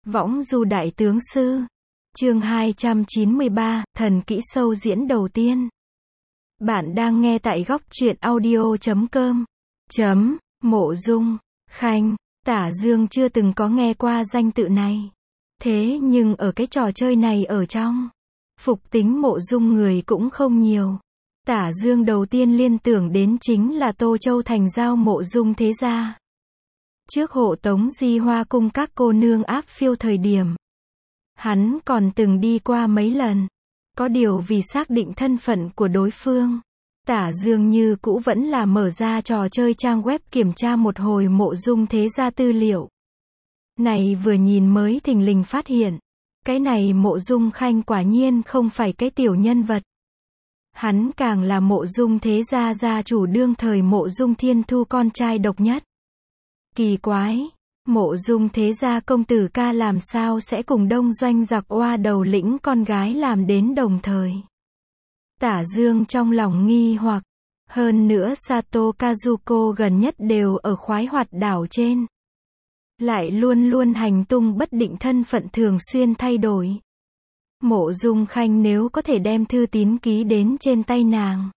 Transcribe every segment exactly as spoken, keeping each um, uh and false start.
Võng du đại tướng sư. Chương hai trăm chín mươi ba, thần kỹ sâu diễn đầu tiên. Bạn đang nghe tại góc truyện audio chấm com. Chấm, Mộ Dung Khanh. Tả Dương chưa từng có nghe qua danh tự này. Thế nhưng ở cái trò chơi này ở trong, phục tính Mộ Dung người cũng không nhiều. Tả Dương đầu tiên liên tưởng đến chính là Tô Châu thành giao Mộ Dung thế gia. Trước hộ tống Di Hoa cung các cô nương áp phiêu thời điểm, hắn còn từng đi qua mấy lần. Có điều vì xác định thân phận của đối phương, Tả Dương như cũ vẫn là mở ra trò chơi trang web kiểm tra một hồi Mộ Dung thế gia tư liệu. Này vừa nhìn mới thình lình phát hiện, cái này Mộ Dung Khanh quả nhiên không phải cái tiểu nhân vật. Hắn càng là Mộ Dung thế gia gia chủ đương thời Mộ Dung Thiên Thu con trai độc nhất. Kỳ quái, Mộ Dung thế gia công tử ca làm sao sẽ cùng đông doanh giặc oa đầu lĩnh con gái làm đến đồng thời. Tả Dương trong lòng nghi hoặc, hơn nữa Sato Kazuko gần nhất đều ở khoái hoạt đảo trên. Lại luôn luôn hành tung bất định, thân phận thường xuyên thay đổi. Mộ Dung Khanh nếu có thể đem thư tín ký đến trên tay nàng,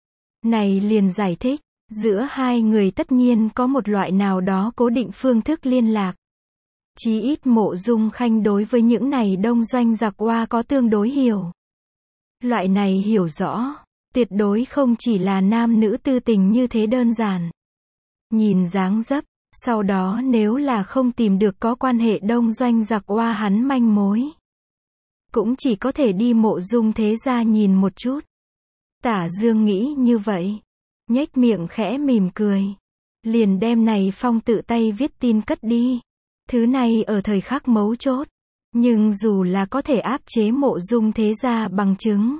này liền giải thích, giữa hai người tất nhiên có một loại nào đó cố định phương thức liên lạc. Chí ít Mộ Dung Khanh đối với những này đông doanh giặc oa có tương đối hiểu. Loại này hiểu rõ, tuyệt đối không chỉ là nam nữ tư tình như thế đơn giản. Nhìn dáng dấp, sau đó nếu là không tìm được có quan hệ đông doanh giặc oa hắn manh mối, cũng chỉ có thể đi Mộ Dung thế gia nhìn một chút. Tả Dương nghĩ như vậy, nhếch miệng khẽ mỉm cười, liền đem này phong tự tay viết tin cất đi. Thứ này ở thời khắc mấu chốt, nhưng dù là có thể áp chế Mộ Dung thế gia bằng chứng,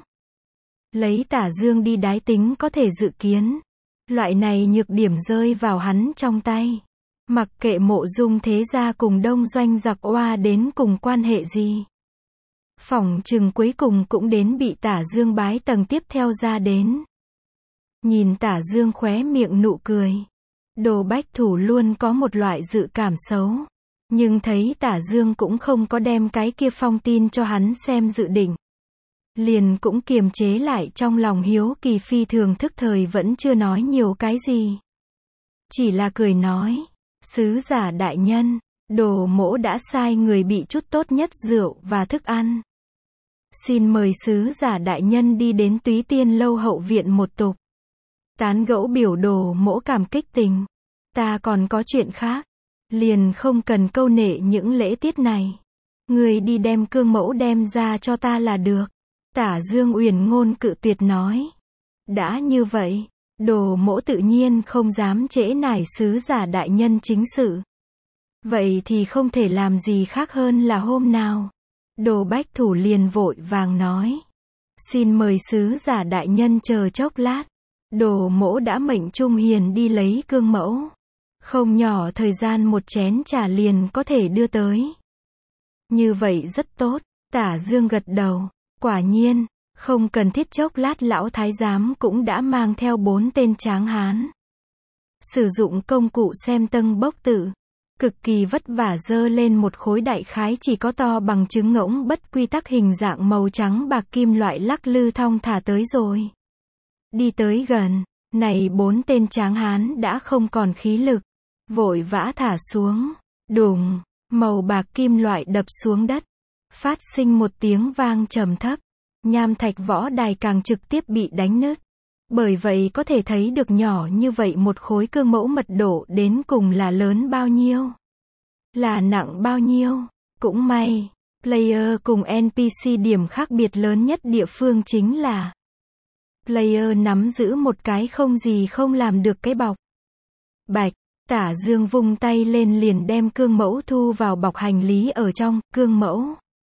lấy Tả Dương đi đái tính có thể dự kiến, loại này nhược điểm rơi vào hắn trong tay, mặc kệ Mộ Dung thế gia cùng đông doanh giặc oa đến cùng quan hệ gì, phỏng chừng cuối cùng cũng đến bị Tả Dương bái tầng tiếp theo ra đến. Nhìn Tả Dương khóe miệng nụ cười, Đồ Bách Thủ luôn có một loại dự cảm xấu, nhưng thấy Tả Dương cũng không có đem cái kia phong tin cho hắn xem dự định, liền cũng kiềm chế lại trong lòng hiếu kỳ phi thường, thức thời vẫn chưa nói nhiều cái gì, chỉ là cười nói, sứ giả đại nhân, Đồ mỗ đã sai người bị chút tốt nhất rượu và thức ăn, xin mời sứ giả đại nhân đi đến Túy Tiên lâu hậu viện một tục, tán gẫu biểu Đồ mỗ cảm kích tình. Ta còn có chuyện khác, liền không cần câu nệ những lễ tiết này. Người đi đem cương mẫu đem ra cho ta là được. Tả Dương uyển ngôn cự tuyệt nói. Đã như vậy, Đồ mỗ tự nhiên không dám trễ nải sứ giả đại nhân chính sự. Vậy thì không thể làm gì khác hơn là hôm nào. Đồ Bách Thủ liền vội vàng nói. Xin mời sứ giả đại nhân chờ chốc lát. Đồ mỗ đã mệnh Trung Hiền đi lấy cương mẫu. Không nhỏ thời gian một chén trà liền có thể đưa tới. Như vậy rất tốt. Tả Dương gật đầu. Quả nhiên, không cần thiết chốc lát lão thái giám cũng đã mang theo bốn tên tráng hán. Sử dụng công cụ xem tân bốc tự. Cực kỳ vất vả dơ lên một khối đại khái chỉ có to bằng trứng ngỗng bất quy tắc hình dạng màu trắng bạc kim loại lắc lư thong thả tới rồi. Đi tới gần, này bốn tên tráng hán đã không còn khí lực, vội vã thả xuống, đùng, màu bạc kim loại đập xuống đất, phát sinh một tiếng vang trầm thấp, nham thạch võ đài càng trực tiếp bị đánh nứt. Bởi vậy có thể thấy được nhỏ như vậy một khối cương mẫu mật độ đến cùng là lớn bao nhiêu, là nặng bao nhiêu. Cũng may, player cùng en pê xê điểm khác biệt lớn nhất địa phương chính là player nắm giữ một cái không gì không làm được cái bọc. Bạch, Tả Dương vung tay lên liền đem cương mẫu thu vào bọc hành lý ở trong. Cương mẫu,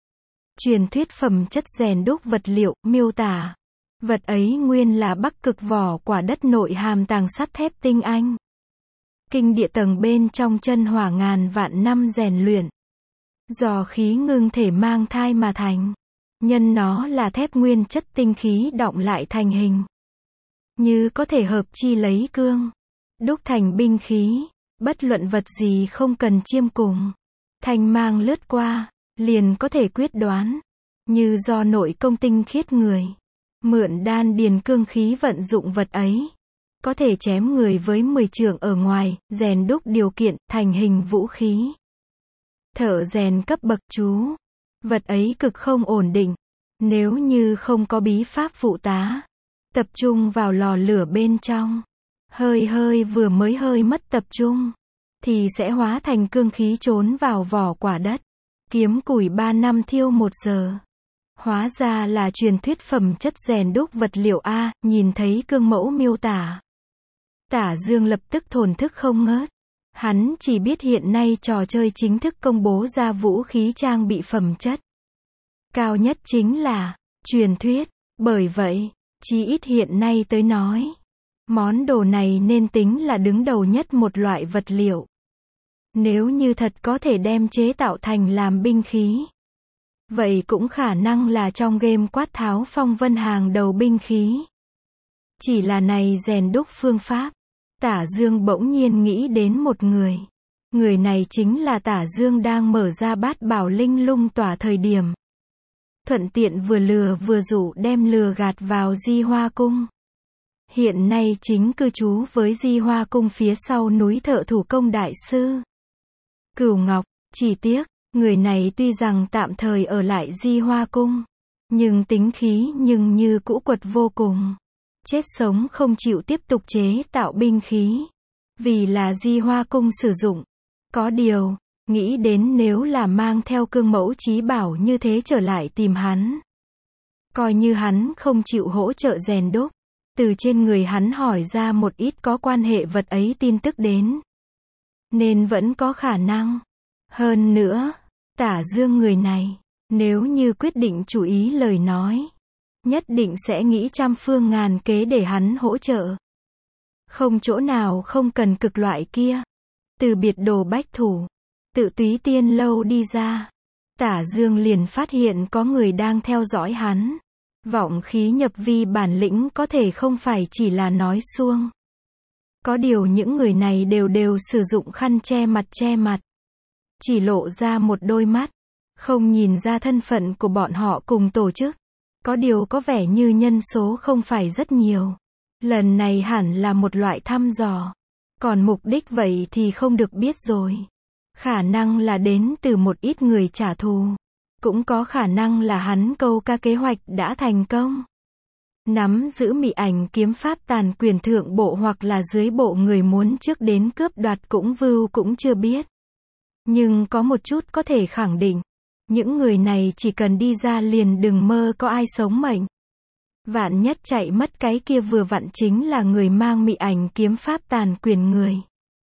truyền thuyết phẩm chất rèn đúc vật liệu, miêu tả vật ấy nguyên là Bắc Cực vỏ quả đất nội hàm tàng sắt thép tinh anh. Kinh địa tầng bên trong chân hỏa ngàn vạn năm rèn luyện, do khí ngưng thể mang thai mà thành. Nhân nó là thép nguyên chất tinh khí đọng lại thành hình. Như có thể hợp chi lấy cương, đúc thành binh khí, bất luận vật gì không cần chiêm cùng. thanh mang lướt qua, liền có thể quyết đoán, như do nội công tinh khiết người, mượn đan điền cương khí vận dụng vật ấy, có thể chém người với mười trượng ở ngoài, rèn đúc điều kiện, thành hình vũ khí. Thợ rèn cấp bậc chú, vật ấy cực không ổn định, nếu như không có bí pháp phụ tá, tập trung vào lò lửa bên trong, hơi hơi vừa mới hơi mất tập trung, thì sẽ hóa thành cương khí trốn vào vỏ quả đất. Kiếm củi ba năm thiêu một giờ. Hóa ra là truyền thuyết phẩm chất rèn đúc vật liệu A, nhìn thấy cương mẫu miêu tả. Tả Dương lập tức thổn thức không ngớt. Hắn chỉ biết hiện nay trò chơi chính thức công bố ra vũ khí trang bị phẩm chất cao nhất chính là truyền thuyết. Bởi vậy, chí ít hiện nay tới nói, món đồ này nên tính là đứng đầu nhất một loại vật liệu. Nếu như thật có thể đem chế tạo thành làm binh khí, vậy cũng khả năng là trong game quát tháo phong vân hàng đầu binh khí. Chỉ là này rèn đúc phương pháp, Tả Dương bỗng nhiên nghĩ đến một người. Người này chính là Tả Dương đang mở ra bát bảo linh lung tỏa thời điểm. Thuận tiện vừa lừa vừa dụ đem lừa gạt vào Di Hoa Cung. Hiện nay chính cư trú với Di Hoa Cung phía sau núi thợ thủ công đại sư Cửu Ngọc. Chỉ tiếc, người này tuy rằng tạm thời ở lại Di Hoa Cung, nhưng tính khí nhưng như cũ quật vô cùng. Chết sống không chịu tiếp tục chế tạo binh khí, vì là Di Hoa Cung sử dụng. Có điều, nghĩ đến nếu là mang theo cương mẫu chí bảo như thế trở lại tìm hắn, coi như hắn không chịu hỗ trợ rèn đúc, từ trên người hắn hỏi ra một ít có quan hệ vật ấy tin tức đến, nên vẫn có khả năng. Hơn nữa, Tả Dương người này, nếu như quyết định chủ ý lời nói, nhất định sẽ nghĩ trăm phương ngàn kế để hắn hỗ trợ. Không chỗ nào không cần cực loại kia. Từ biệt đồ bách thủ, tự túy tiên lâu đi ra, Tả Dương liền phát hiện có người đang theo dõi hắn. Vọng khí nhập vi bản lĩnh có thể không phải chỉ là nói suông. Có điều những người này đều đều sử dụng khăn che mặt che mặt, chỉ lộ ra một đôi mắt, không nhìn ra thân phận của bọn họ cùng tổ chức. Có điều có vẻ như nhân số không phải rất nhiều. Lần này hẳn là một loại thăm dò. Còn mục đích vậy thì không được biết rồi. Khả năng là đến từ một ít người trả thù. Cũng có khả năng là hắn câu ca kế hoạch đã thành công. Nắm giữ mị ảnh kiếm pháp tàn quyền thượng bộ hoặc là dưới bộ người muốn trước đến cướp đoạt cũng vưu cũng chưa biết. Nhưng có một chút có thể khẳng định. Những người này chỉ cần đi ra liền đừng mơ có ai sống mệnh. Vạn nhất chạy mất cái kia vừa vặn chính là người mang mị ảnh kiếm pháp tàn quyền người.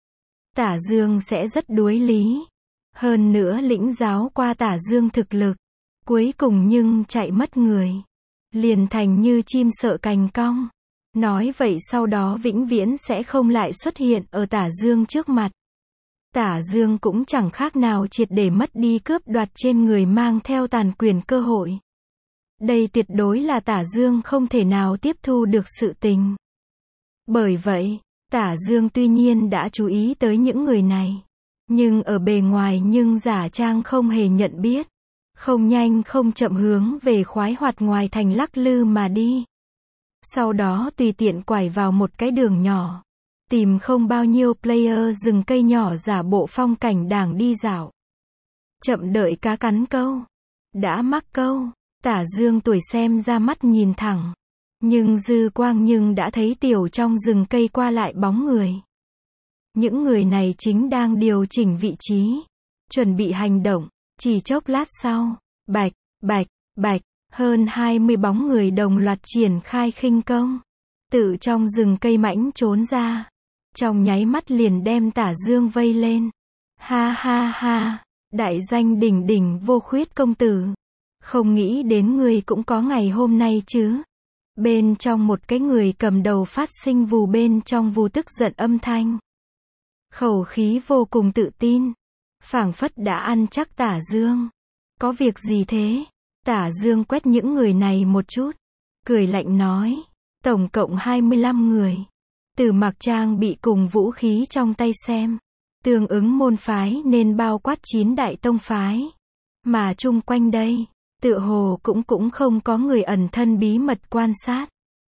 Tả Dương sẽ rất đuối lý. Hơn nữa lĩnh giáo qua Tả Dương thực lực. Cuối cùng nhưng chạy mất người. Liền thành như chim sợ cành cong. Nói vậy sau đó vĩnh viễn sẽ không lại xuất hiện ở Tả Dương trước mặt. Tả Dương cũng chẳng khác nào triệt để mất đi cướp đoạt trên người mang theo tàn quyền cơ hội. Đây tuyệt đối là Tả Dương không thể nào tiếp thu được sự tình. Bởi vậy, Tả Dương tuy nhiên đã chú ý tới những người này, nhưng ở bề ngoài nhưng giả trang không hề nhận biết. Không nhanh không chậm hướng về khoái hoạt ngoài thành lắc lư mà đi. Sau đó tùy tiện quải vào một cái đường nhỏ. Tìm không bao nhiêu player rừng cây nhỏ giả bộ phong cảnh đảng đi dạo. Chậm đợi cá cắn câu. Đã mắc câu, Tả Dương tuổi xem ra mắt nhìn thẳng. Nhưng dư quang nhưng đã thấy tiểu trong rừng cây qua lại bóng người. Những người này chính đang điều chỉnh vị trí. Chuẩn bị hành động. Chỉ chốc lát sau, bạch, bạch, bạch, hơn hai mươi bóng người đồng loạt triển khai khinh công. Tự trong rừng cây mãnh trốn ra. Trong nháy mắt liền đem Tả Dương vây lên. Ha ha ha, đại danh đỉnh đỉnh vô khuyết công tử. Không nghĩ đến người cũng có ngày hôm nay chứ. Bên trong một cái người cầm đầu phát sinh vù bên trong vù tức giận âm thanh. Khẩu khí vô cùng tự tin. Phảng phất đã ăn chắc Tả Dương. Có việc gì thế? Tả Dương quét những người này một chút. Cười lạnh nói. Tổng cộng hai mươi lăm người. Từ mặc trang bị cùng vũ khí trong tay xem. Tương ứng môn phái nên bao quát chín đại tông phái. Mà chung quanh đây, tựa hồ cũng cũng không có người ẩn thân bí mật quan sát.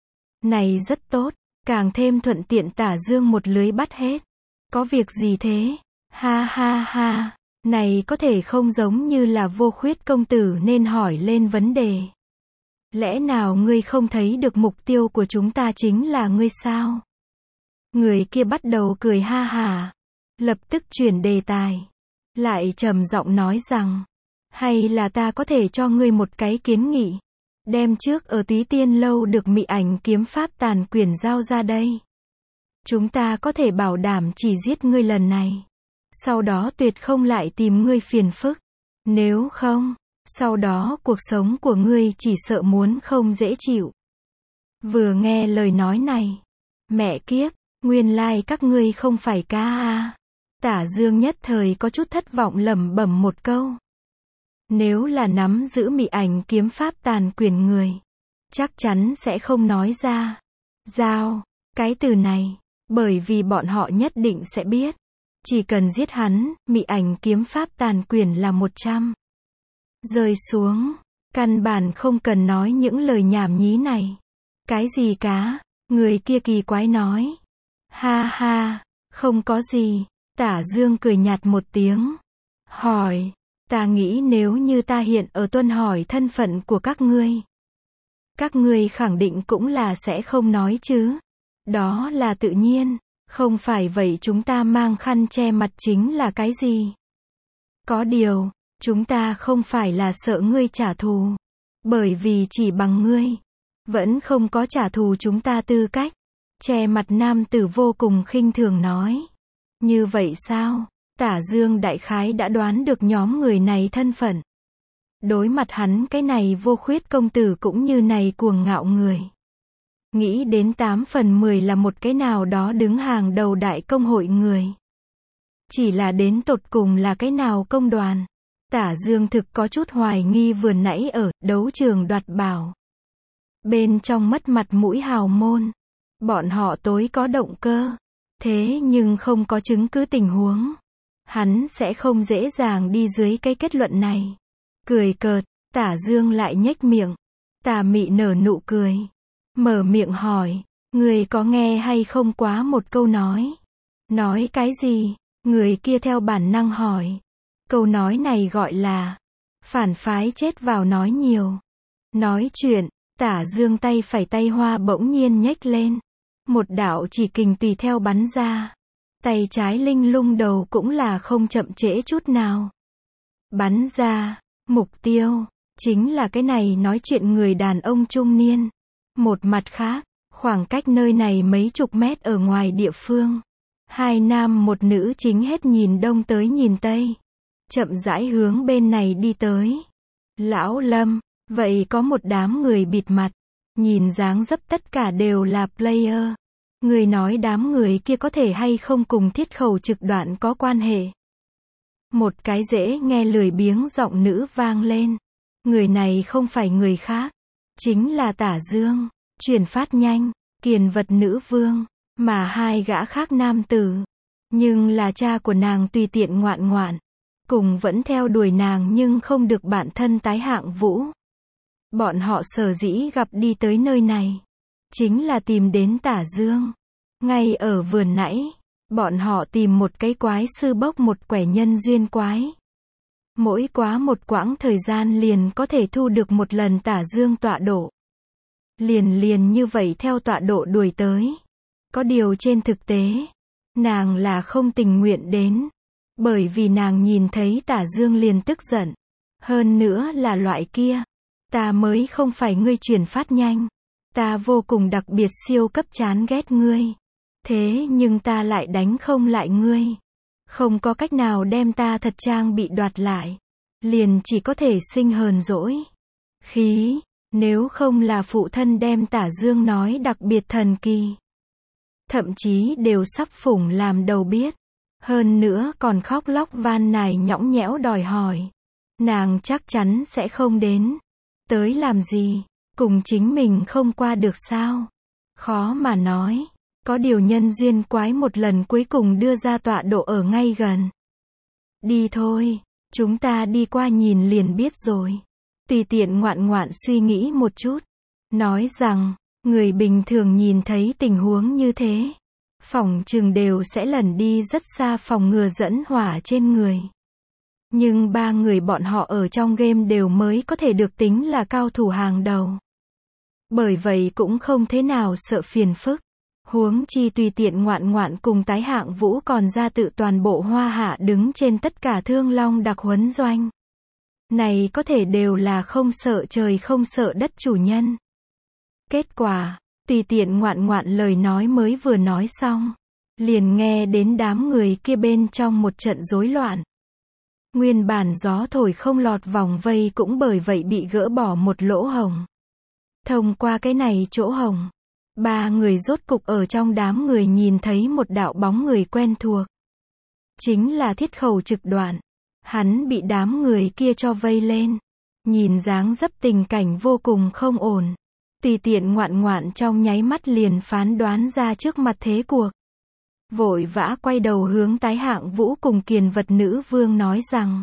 Này rất tốt, càng thêm thuận tiện Tả Dương một lưới bắt hết. Có việc gì thế? Ha ha ha, này có thể không giống như là Vô Khuyết công tử nên hỏi lên vấn đề. Lẽ nào ngươi không thấy được mục tiêu của chúng ta chính là ngươi sao? Người kia bắt đầu cười ha hả, lập tức chuyển đề tài, lại trầm giọng nói rằng, hay là ta có thể cho ngươi một cái kiến nghị, đem trước ở Túy Tiên lâu được Mị Ảnh kiếm pháp tàn quyển giao ra đây. Chúng ta có thể bảo đảm chỉ giết ngươi lần này, sau đó tuyệt không lại tìm ngươi phiền phức. Nếu không, sau đó cuộc sống của ngươi chỉ sợ muốn không dễ chịu. Vừa nghe lời nói này, mẹ kiếp, nguyên lai các ngươi không phải ca a. Tả Dương nhất thời có chút thất vọng lẩm bẩm một câu. Nếu là nắm giữ Mị Ảnh kiếm pháp tàn quyển người, chắc chắn sẽ không nói ra. Giao, cái từ này, bởi vì bọn họ nhất định sẽ biết. Chỉ cần giết hắn, Mị Ảnh kiếm pháp tàn quyển là một trăm. Rơi xuống, căn bản không cần nói những lời nhảm nhí này. Cái gì cá? Người kia kỳ quái nói. Ha ha, không có gì. Tả Dương cười nhạt một tiếng. Hỏi, ta nghĩ nếu như ta hiện ở tuân hỏi thân phận của các ngươi, các ngươi khẳng định cũng là sẽ không nói chứ. Đó là tự nhiên, không phải vậy chúng ta mang khăn che mặt chính là cái gì? Có điều, chúng ta không phải là sợ ngươi trả thù, bởi vì chỉ bằng ngươi, vẫn không có trả thù chúng ta tư cách. Che mặt nam tử vô cùng khinh thường nói. Như vậy sao? Tả Dương đại khái đã đoán được nhóm người này thân phận. Đối mặt hắn cái này Vô Khuyết công tử cũng như này cuồng ngạo người. Nghĩ đến tám phần mười là một cái nào đó đứng hàng đầu đại công hội người. Chỉ là đến tột cùng là cái nào công đoàn. Tả Dương thực có chút hoài nghi vừa nãy ở đấu trường đoạt bảo. Bên trong mất mặt mũi hào môn. Bọn họ tối có động cơ. Thế nhưng không có chứng cứ tình huống. Hắn sẽ không dễ dàng đi dưới cái kết luận này. Cười cợt, Tả Dương lại nhếch miệng. Tà mị nở nụ cười. Mở miệng hỏi, người có nghe hay không quá một câu nói. Nói cái gì? Người kia theo bản năng hỏi. Câu nói này gọi là phản phái chết vào nói nhiều. Nói chuyện, Tả Dương tay phải tay hoa bỗng nhiên nhếch lên. Một đạo chỉ kình tùy theo bắn ra. Tay trái linh lung đầu cũng là không chậm trễ chút nào. Bắn ra, mục tiêu, chính là cái này nói chuyện người đàn ông trung niên. Một mặt khác, khoảng cách nơi này mấy chục mét ở ngoài địa phương. Hai nam một nữ chính hết nhìn đông tới nhìn tây. Chậm rãi hướng bên này đi tới. Lão Lâm, vậy có một đám người bịt mặt. Nhìn dáng dấp tất cả đều là player. Người nói đám người kia có thể hay không cùng Thiết Khẩu Trực Đoạn có quan hệ. Một cái dễ nghe lười biếng giọng nữ vang lên. Người này không phải người khác. Chính là Tả Dương. Truyền phát nhanh, kiền vật nữ vương. Mà hai gã khác nam tử. Nhưng là cha của nàng tùy tiện ngoạn ngoạn. Cùng vẫn theo đuổi nàng nhưng không được bạn thân tái hạng vũ. Bọn họ sở dĩ gặp đi tới nơi này. Chính là tìm đến Tả Dương. Ngay ở vừa nãy, bọn họ tìm một cái quái sư bốc một quẻ nhân duyên quái. Mỗi quá một quãng thời gian liền có thể thu được một lần Tả Dương tọa độ. Liền liền như vậy theo tọa độ đuổi tới. Có điều trên thực tế, nàng là không tình nguyện đến. Bởi vì nàng nhìn thấy Tả Dương liền tức giận. Hơn nữa là loại kia. Ta mới không phải ngươi chuyển phát nhanh. Ta vô cùng đặc biệt siêu cấp chán ghét ngươi. Thế nhưng ta lại đánh không lại ngươi. Không có cách nào đem ta thật trang bị đoạt lại. Liền chỉ có thể sinh hờn dỗi. Khí, nếu không là phụ thân đem Tả Dương nói đặc biệt thần kỳ. Thậm chí đều sắp phủng làm đầu biết. Hơn nữa còn khóc lóc van nài nhõng nhẽo đòi hỏi. Nàng chắc chắn sẽ không đến. Tới làm gì? Cùng chính mình không qua được sao? Khó mà nói. Có điều nhân duyên quái một lần cuối cùng đưa ra tọa độ ở ngay gần. Đi thôi, chúng ta đi qua nhìn liền biết rồi. Tùy tiện ngoạn ngoạn suy nghĩ một chút. Nói rằng, người bình thường nhìn thấy tình huống như thế, phỏng chừng đều sẽ lẩn đi rất xa phòng ngừa dẫn hỏa trên người. Nhưng ba người bọn họ ở trong game đều mới có thể được tính là cao thủ hàng đầu. Bởi vậy cũng không thế nào sợ phiền phức. Huống chi tùy tiện ngoạn ngoạn cùng tái hạng vũ còn ra tự toàn bộ hoa hạ đứng trên tất cả thương long đặc huấn doanh. Này có thể đều là không sợ trời không sợ đất chủ nhân. Kết quả, tùy tiện ngoạn ngoạn lời nói mới vừa nói xong, liền nghe đến đám người kia bên trong một trận rối loạn. Nguyên bản gió thổi không lọt vòng vây cũng bởi vậy bị gỡ bỏ một lỗ hổng. Thông qua cái này chỗ hổng, ba người rốt cục ở trong đám người nhìn thấy một đạo bóng người quen thuộc. Chính là Thiết Khẩu Trực Đoạn. Hắn bị đám người kia cho vây lên. Nhìn dáng dấp tình cảnh vô cùng không ổn. Tùy tiện ngoạn ngoạn trong nháy mắt liền phán đoán ra trước mặt thế cuộc. Vội vã quay đầu hướng tái hạng vũ cùng Kiền Vật Nữ Vương nói rằng: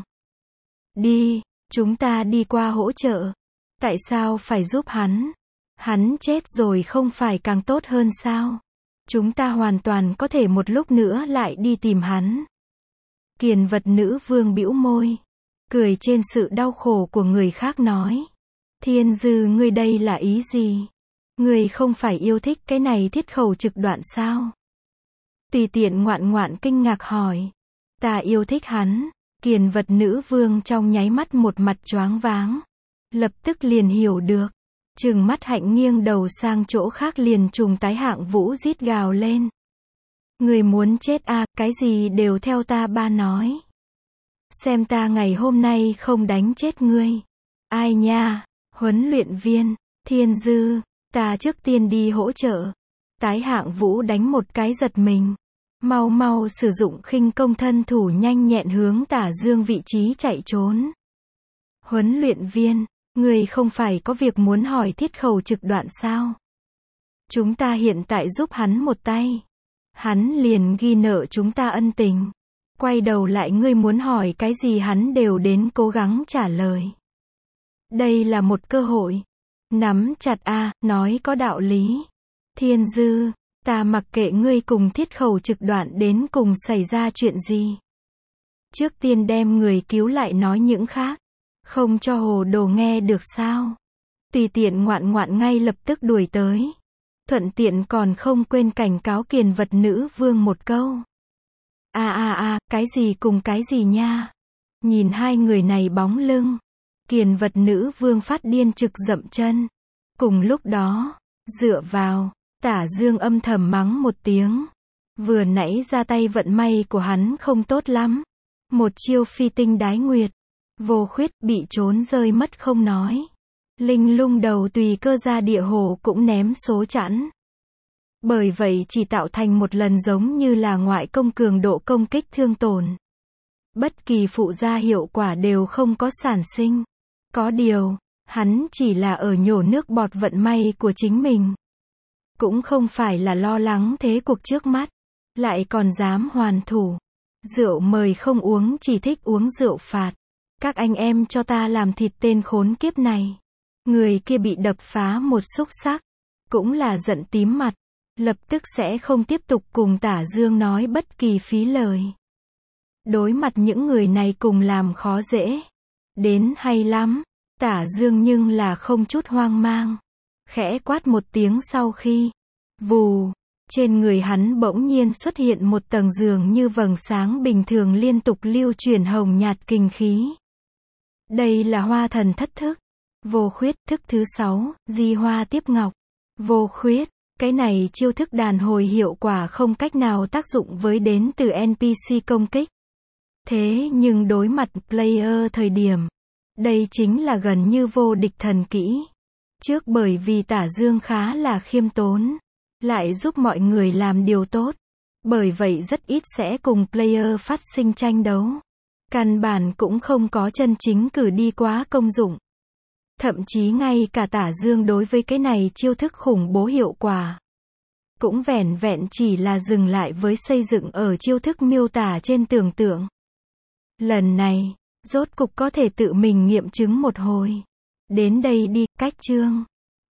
Đi, chúng ta đi qua hỗ trợ. Tại sao phải giúp hắn? Hắn chết rồi không phải càng tốt hơn sao? Chúng ta hoàn toàn có thể một lúc nữa lại đi tìm hắn. Kiền Vật Nữ Vương bĩu môi, cười trên sự đau khổ của người khác nói: Thiên Dư, ngươi đây là ý gì? Ngươi không phải yêu thích cái này Thiết Khẩu Trực Đoạn sao? Tùy tiện ngoạn ngoạn kinh ngạc hỏi. Ta yêu thích hắn. Kiền Vật Nữ Vương trong nháy mắt một mặt choáng váng. Lập tức liền hiểu được. Trừng mắt hạnh nghiêng đầu sang chỗ khác liền trùng tái hạng vũ rít gào lên. Người muốn chết à, cái gì đều theo ta ba nói. Xem ta ngày hôm nay không đánh chết ngươi. Ai nha, huấn luyện viên, Thiên Dư, ta trước tiên đi hỗ trợ. Tái hạng vũ đánh một cái giật mình. Mau mau sử dụng khinh công thân thủ nhanh nhẹn hướng Tả Dương vị trí chạy trốn. Huấn luyện viên, người không phải có việc muốn hỏi Thiết Khẩu Trực Đoạn sao? Chúng ta hiện tại giúp hắn một tay. Hắn liền ghi nợ chúng ta ân tình. Quay đầu lại ngươi muốn hỏi cái gì hắn đều đến cố gắng trả lời. Đây là một cơ hội. Nắm chặt a, nói có đạo lý. Thiên Dư, ta mặc kệ ngươi cùng Thiết Khẩu Trực Đoạn đến cùng xảy ra chuyện gì. Trước tiên đem người cứu lại nói những khác. Không cho hồ đồ nghe được sao? Tùy tiện ngoạn ngoạn ngay lập tức đuổi tới. Thuận tiện còn không quên cảnh cáo Kiền Vật Nữ Vương một câu. À à à, cái gì cùng cái gì nha? Nhìn hai người này bóng lưng. Kiền Vật Nữ Vương phát điên trực dậm chân. Cùng lúc đó, dựa vào, Tả Dương âm thầm mắng một tiếng. Vừa nãy ra tay vận may của hắn không tốt lắm. Một chiêu phi tinh đái nguyệt. Vô khuyết bị trốn rơi mất không nói. Linh lung đầu tùy cơ ra địa hồ cũng ném số chẵn. Bởi vậy chỉ tạo thành một lần giống như là ngoại công cường độ công kích thương tổn. Bất kỳ phụ gia hiệu quả đều không có sản sinh. Có điều, hắn chỉ là ở nhổ nước bọt vận may của chính mình. Cũng không phải là lo lắng thế cuộc trước mắt. Lại còn dám hoàn thủ. Rượu mời không uống, chỉ thích uống rượu phạt. Các anh em cho ta làm thịt tên khốn kiếp này. Người kia bị đập phá một xúc xắc. Cũng là giận tím mặt. Lập tức sẽ không tiếp tục cùng Tả Dương nói bất kỳ phí lời. Đối mặt những người này cùng làm khó dễ. Đến hay lắm. Tả Dương nhưng là không chút hoang mang. Khẽ quát một tiếng sau khi. Vù. Trên người hắn bỗng nhiên xuất hiện một tầng dường như vầng sáng bình thường liên tục lưu chuyển hồng nhạt kinh khí. Đây là Hoa Thần Thất Thức. Vô khuyết thức thứ sáu, Di Hoa Tiếp Ngọc. Vô khuyết, cái này chiêu thức đàn hồi hiệu quả không cách nào tác dụng với đến từ en pê xê công kích. Thế nhưng đối mặt player thời điểm, đây chính là gần như vô địch thần kỹ. Trước bởi vì Tả Dương khá là khiêm tốn, lại giúp mọi người làm điều tốt. Bởi vậy rất ít sẽ cùng player phát sinh tranh đấu. Căn bản cũng không có chân chính cử đi quá công dụng. Thậm chí ngay cả Tả Dương đối với cái này chiêu thức khủng bố hiệu quả. cũng vẻn vẹn chỉ là dừng lại với xây dựng ở chiêu thức miêu tả trên tưởng tượng. Lần này, rốt cục có thể tự mình nghiệm chứng một hồi. Đến đây đi, cách chương.